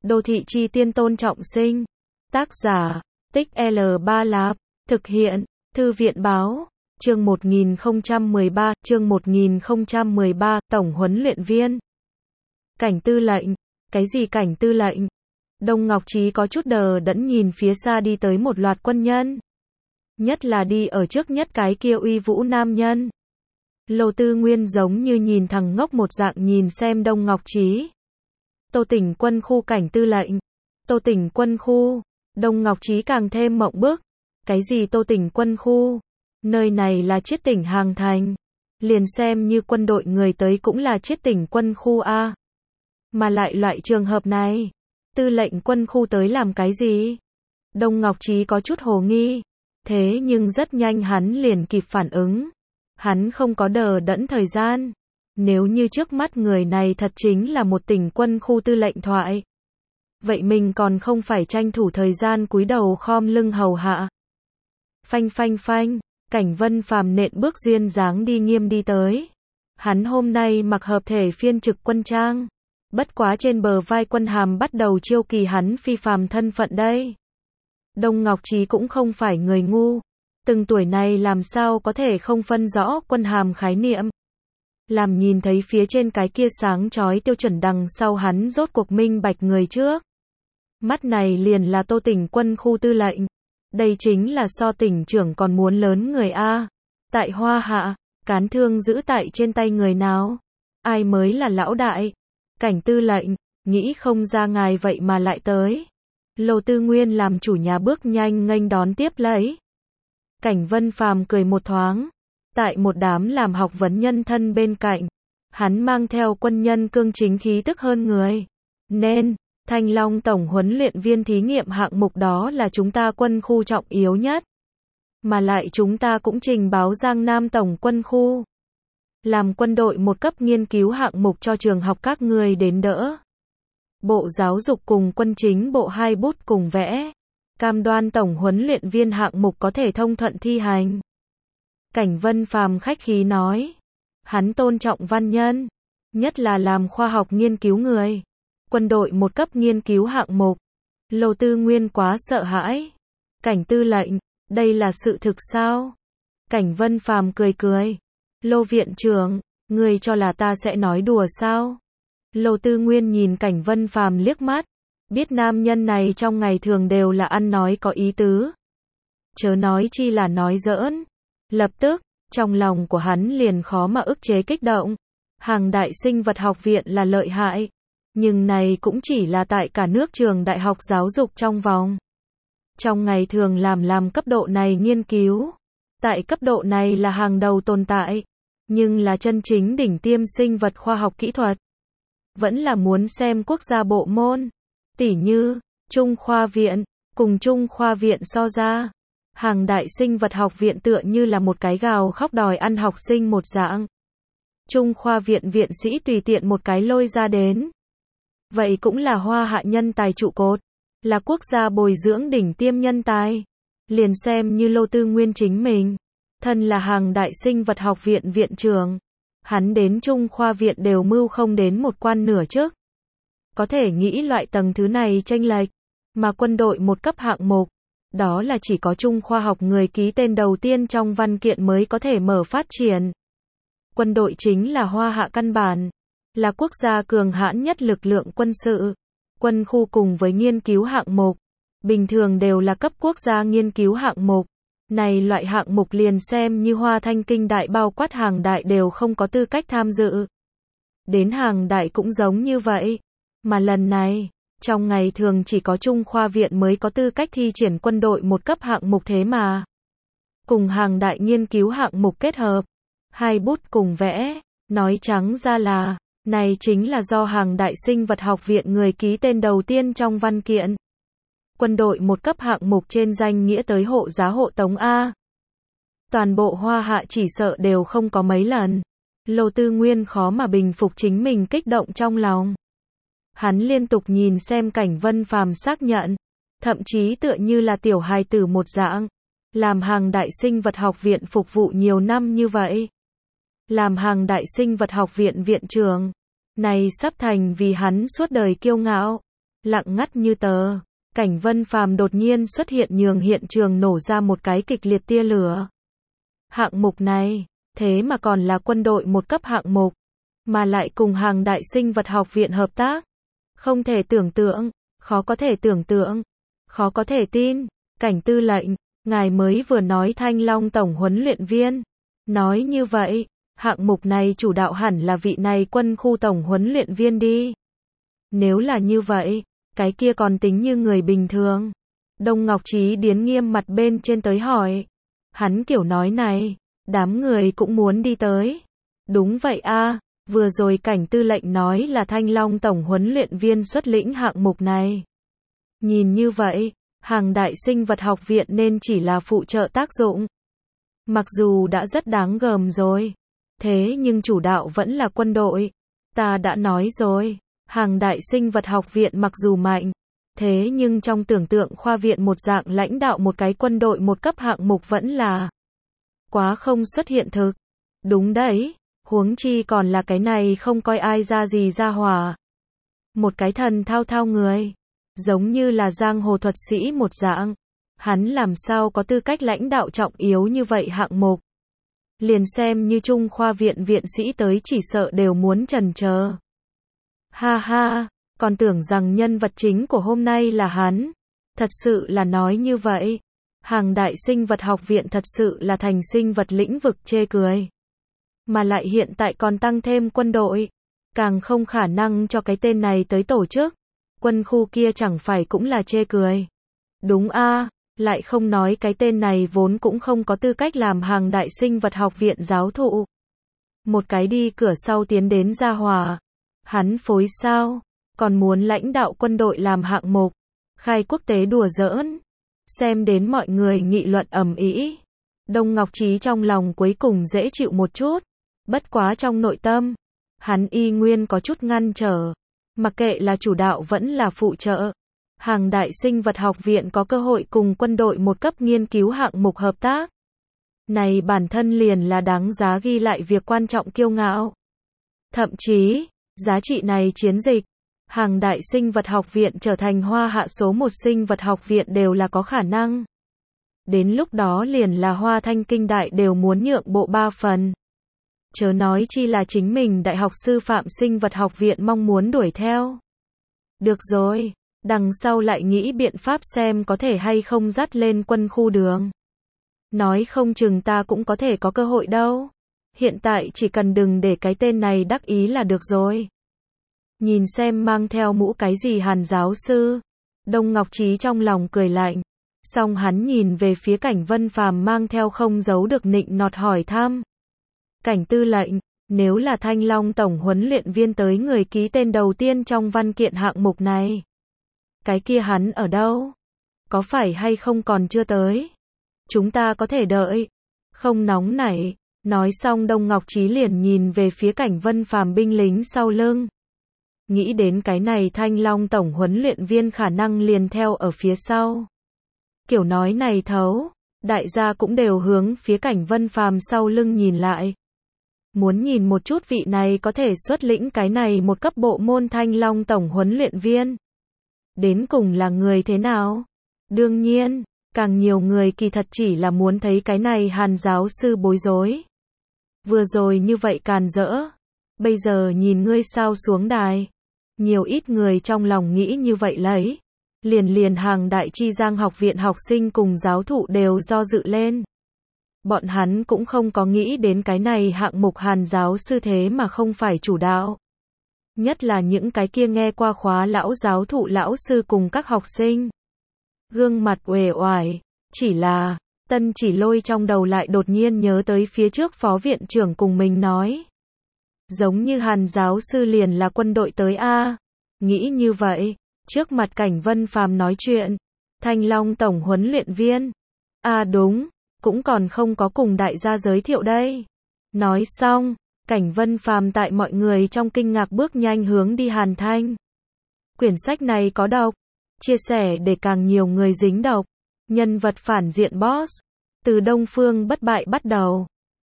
Đô thị chi tiên Tôn Trọng Sinh. Tác giả, Tích L3 Lạp. Thực hiện, Thư viện Báo. Chương 1013, chương 1013, Tổng huấn luyện viên. Cảnh tư lệnh. Cái gì cảnh tư lệnh? Đông Ngọc Trí có chút đờ đẫn nhìn phía xa đi tới một loạt quân nhân. Nhất là đi ở trước nhất cái kia uy vũ nam nhân. Lô Tư Nguyên giống như nhìn thằng ngốc một dạng nhìn xem Đông Ngọc Trí. Tô Tỉnh quân khu cảnh tư lệnh. Tô Tỉnh quân khu. Đông Ngọc Trí càng thêm mộng bức. Cái gì Tô Tỉnh quân khu? Nơi này là Chiết Tỉnh Hàng Thành. Liền xem như quân đội người tới cũng là Chiết Tỉnh quân khu A. Mà lại loại trường hợp này, tư lệnh quân khu tới làm cái gì? Đông Ngọc Trí có chút hồ nghi. Thế nhưng rất nhanh hắn liền kịp phản ứng. Hắn không có đờ đẫn thời gian. Nếu như trước mắt người này thật chính là một tỉnh quân khu tư lệnh thoại. Vậy mình còn không phải tranh thủ thời gian cúi đầu khom lưng hầu hạ. Phanh phanh phanh, Cảnh Vân Phàm nện bước duyên dáng đi nghiêm đi tới. Hắn hôm nay mặc hợp thể phiên trực quân trang. Bất quá trên bờ vai quân hàm bắt đầu chiêu kỳ hắn phi phàm thân phận đây. Đông Ngọc Trí cũng không phải người ngu. Từng tuổi này làm sao có thể không phân rõ quân hàm khái niệm. Làm nhìn thấy phía trên cái kia sáng chói tiêu chuẩn đằng sau hắn rốt cuộc minh bạch người trước. Mắt này liền là Tô Tỉnh quân khu tư lệnh. Đây chính là so tỉnh trưởng còn muốn lớn người A. Tại Hoa Hạ, cán thương giữ tại trên tay người nào? Ai mới là lão đại? Cảnh tư lệnh, nghĩ không ra ngài vậy mà lại tới. Lô Tư Nguyên làm chủ nhà bước nhanh nghênh đón tiếp lấy. Cảnh Vân Phàm cười một thoáng. Tại một đám làm học vấn nhân thân bên cạnh, hắn mang theo quân nhân cương chính khí tức hơn người. Nên, Thanh Long tổng huấn luyện viên thí nghiệm hạng mục đó là chúng ta quân khu trọng yếu nhất. Mà lại chúng ta cũng trình báo Giang Nam tổng quân khu. Làm quân đội một cấp nghiên cứu hạng mục cho trường học các người đến đỡ. Bộ Giáo dục cùng quân chính bộ hai bút cùng vẽ. Cam đoan tổng huấn luyện viên hạng mục có thể thông thuận thi hành. Cảnh Vân Phàm khách khí nói. Hắn tôn trọng văn nhân. Nhất là làm khoa học nghiên cứu người. Quân đội một cấp nghiên cứu hạng mục. Lô Tư Nguyên quá sợ hãi. Cảnh tư lệnh, đây là sự thực sao? Cảnh Vân Phàm cười cười. Lô viện trưởng, người cho là ta sẽ nói đùa sao? Lô Tư Nguyên nhìn Cảnh Vân Phàm liếc mắt. Biết nam nhân này trong ngày thường đều là ăn nói có ý tứ. Chớ nói chi là nói giỡn. Lập tức, trong lòng của hắn liền khó mà ức chế kích động. Hàng Đại Sinh vật học viện là lợi hại. Nhưng này cũng chỉ là tại cả nước trường đại học giáo dục trong vòng. Trong ngày thường làm cấp độ này nghiên cứu. Tại cấp độ này là hàng đầu tồn tại. Nhưng là chân chính đỉnh tiêm sinh vật khoa học kỹ thuật. Vẫn là muốn xem quốc gia bộ môn. Tỉ như, Trung Khoa Viện, cùng Trung Khoa Viện so ra. Hàng Đại Sinh vật học viện tựa như là một cái gào khóc đòi ăn học sinh một dạng. Trung Khoa Viện viện sĩ tùy tiện một cái lôi ra đến. Vậy cũng là Hoa Hạ nhân tài trụ cột. Là quốc gia bồi dưỡng đỉnh tiêm nhân tài. Liền xem như Lô Tư Nguyên chính mình. Thân là Hàng Đại Sinh vật học viện viện trưởng. Hắn đến Trung Khoa Viện đều mưu không đến một quan nửa chức. Có thể nghĩ loại tầng thứ này chênh lệch. Mà quân đội một cấp hạng mục. Đó là chỉ có Trung khoa học người ký tên đầu tiên trong văn kiện mới có thể mở phát triển. Quân đội chính là Hoa Hạ căn bản. Là quốc gia cường hãn nhất lực lượng quân sự. Quân khu cùng với nghiên cứu hạng mục. Bình thường đều là cấp quốc gia nghiên cứu hạng mục. Này loại hạng mục liền xem như Hoa Thanh Kinh Đại bao quát Hàng Đại đều không có tư cách tham dự. Đến Hàng Đại cũng giống như vậy. Mà lần này, trong ngày thường chỉ có Trung Khoa Viện mới có tư cách thi triển quân đội một cấp hạng mục thế mà. Cùng Hàng Đại nghiên cứu hạng mục kết hợp. Hai bút cùng vẽ. Nói trắng ra là, này chính là do Hàng Đại Sinh vật học viện người ký tên đầu tiên trong văn kiện. Quân đội một cấp hạng mục trên danh nghĩa tới hộ giá hộ tống A. Toàn bộ Hoa Hạ chỉ sợ đều không có mấy lần. Lô Tư Nguyên khó mà bình phục chính mình kích động trong lòng. Hắn liên tục nhìn xem Cảnh Vân Phàm xác nhận. Thậm chí tựa như là tiểu hài tử một dạng. Làm Hàng Đại Sinh vật học viện phục vụ nhiều năm như vậy. Làm Hàng Đại Sinh vật học viện viện trưởng. Này sắp thành vì hắn suốt đời kiêu ngạo. Lặng ngắt như tờ, cảnh Vân Phàm đột nhiên xuất hiện nhường hiện trường nổ ra một cái kịch liệt tia lửa. Hạng mục này, thế mà còn là quân đội một cấp hạng mục, mà lại cùng hàng đại sinh vật học viện hợp tác. Không thể tưởng tượng, khó có thể tưởng tượng, khó có thể tin. Cảnh tư lệnh, ngài mới vừa nói Thanh Long tổng huấn luyện viên. Nói như vậy, hạng mục này chủ đạo hẳn là vị này quân khu tổng huấn luyện viên đi. Nếu là như vậy, cái kia còn tính như người bình thường. Đông Ngọc Trí Điến nghiêm mặt bên trên tới hỏi. Hắn kiểu nói này, đám người cũng muốn đi tới. Đúng vậy a, vừa rồi cảnh tư lệnh nói là Thanh Long tổng huấn luyện viên xuất lĩnh hạng mục này. Nhìn như vậy, hàng đại sinh vật học viện nên chỉ là phụ trợ tác dụng. Mặc dù đã rất đáng gờm rồi, thế nhưng chủ đạo vẫn là quân đội. Ta đã nói rồi, hàng đại sinh vật học viện mặc dù mạnh, thế nhưng trong tưởng tượng khoa viện một dạng lãnh đạo một cái quân đội một cấp hạng mục vẫn là quá không xuất hiện thực. Đúng đấy, huống chi còn là cái này không coi ai ra gì ra hỏa. Một cái thần thao thao người, giống như là giang hồ thuật sĩ một dạng. Hắn làm sao có tư cách lãnh đạo trọng yếu như vậy hạng mục. Liền xem như Trung khoa viện viện sĩ tới chỉ sợ đều muốn chần chờ. Ha ha, còn tưởng rằng nhân vật chính của hôm nay là hắn. Thật sự là nói như vậy. Hàng đại sinh vật học viện thật sự là thành sinh vật lĩnh vực chê cười. Mà lại hiện tại còn tăng thêm quân đội. Càng không khả năng cho cái tên này tới tổ chức. Quân khu kia chẳng phải cũng là chê cười. Đúng a, lại không nói cái tên này vốn cũng không có tư cách làm hàng đại sinh vật học viện giáo thụ. Một cái đi cửa sau tiến đến gia hỏa. Hắn phối sao? Còn muốn lãnh đạo quân đội làm hạng mục. Khai quốc tế đùa giỡn. Xem đến mọi người nghị luận ầm ĩ. Đông Ngọc Trí trong lòng cuối cùng dễ chịu một chút. Bất quá trong nội tâm, hắn y nguyên có chút ngăn trở. Mặc kệ là chủ đạo vẫn là phụ trợ. Hàng đại sinh vật học viện có cơ hội cùng quân đội một cấp nghiên cứu hạng mục hợp tác. Này bản thân liền là đáng giá ghi lại việc quan trọng kiêu ngạo. Thậm chí, giá trị này chiến dịch, hàng đại sinh vật học viện trở thành Hoa Hạ số 1 sinh vật học viện đều là có khả năng. Đến lúc đó liền là Hoa Thanh Kinh Đại đều muốn nhượng bộ 3 phần. Chớ nói chi là chính mình Đại học Sư phạm Sinh vật học viện mong muốn đuổi theo. Được rồi, đằng sau lại nghĩ biện pháp xem có thể hay không dắt lên quân khu đường. Nói không chừng ta cũng có thể có cơ hội đâu. Hiện tại chỉ cần đừng để cái tên này đắc ý là được rồi. Nhìn xem mang theo mũ cái gì Hàn giáo sư. Đông Ngọc Trí trong lòng cười lạnh. Xong hắn nhìn về phía cảnh Vân Phàm mang theo không giấu được nịnh nọt hỏi thăm. Cảnh tư lệnh, nếu là Thanh Long tổng huấn luyện viên tới người ký tên đầu tiên trong văn kiện hạng mục này. Cái kia hắn ở đâu? Có phải hay không còn chưa tới? Chúng ta có thể đợi. Không nóng nảy. Nói xong Đông Ngọc Trí liền nhìn về phía cảnh Vân Phàm binh lính sau lưng. Nghĩ đến cái này Thanh Long tổng huấn luyện viên khả năng liền theo ở phía sau. Kiểu nói này thấu, đại gia cũng đều hướng phía cảnh Vân Phàm sau lưng nhìn lại. Muốn nhìn một chút vị này có thể xuất lĩnh cái này một cấp bộ môn Thanh Long tổng huấn luyện viên. Đến cùng là người thế nào? Đương nhiên, càng nhiều người kỳ thật chỉ là muốn thấy cái này Hàn giáo sư bối rối. Vừa rồi như vậy càn rỡ. Bây giờ nhìn ngươi sao xuống đài. Nhiều ít người trong lòng nghĩ như vậy lấy. Liền hàng đại chi giang học viện học sinh cùng giáo thụ đều do dự lên. Bọn hắn cũng không có nghĩ đến cái này hạng mục Hàn giáo sư thế mà không phải chủ đạo. Nhất là những cái kia nghe qua khóa lão giáo thụ lão sư cùng các học sinh. Gương mặt uể oải, chỉ là, Tân Chỉ Lôi trong đầu lại đột nhiên nhớ tới phía trước phó viện trưởng cùng mình nói. Giống như Hàn giáo sư liền là quân đội tới a. Nghĩ như vậy, trước mặt cảnh Vân Phàm nói chuyện. Thanh Long tổng huấn luyện viên. Đúng, cũng còn không có cùng đại gia giới thiệu đây. Nói xong, cảnh Vân Phàm tại mọi người trong kinh ngạc bước nhanh hướng đi Hàn Thanh. Quyển sách này có độc, chia sẻ để càng nhiều người dính độc. Nhân vật phản diện boss, từ Đông Phương Bất Bại bắt đầu.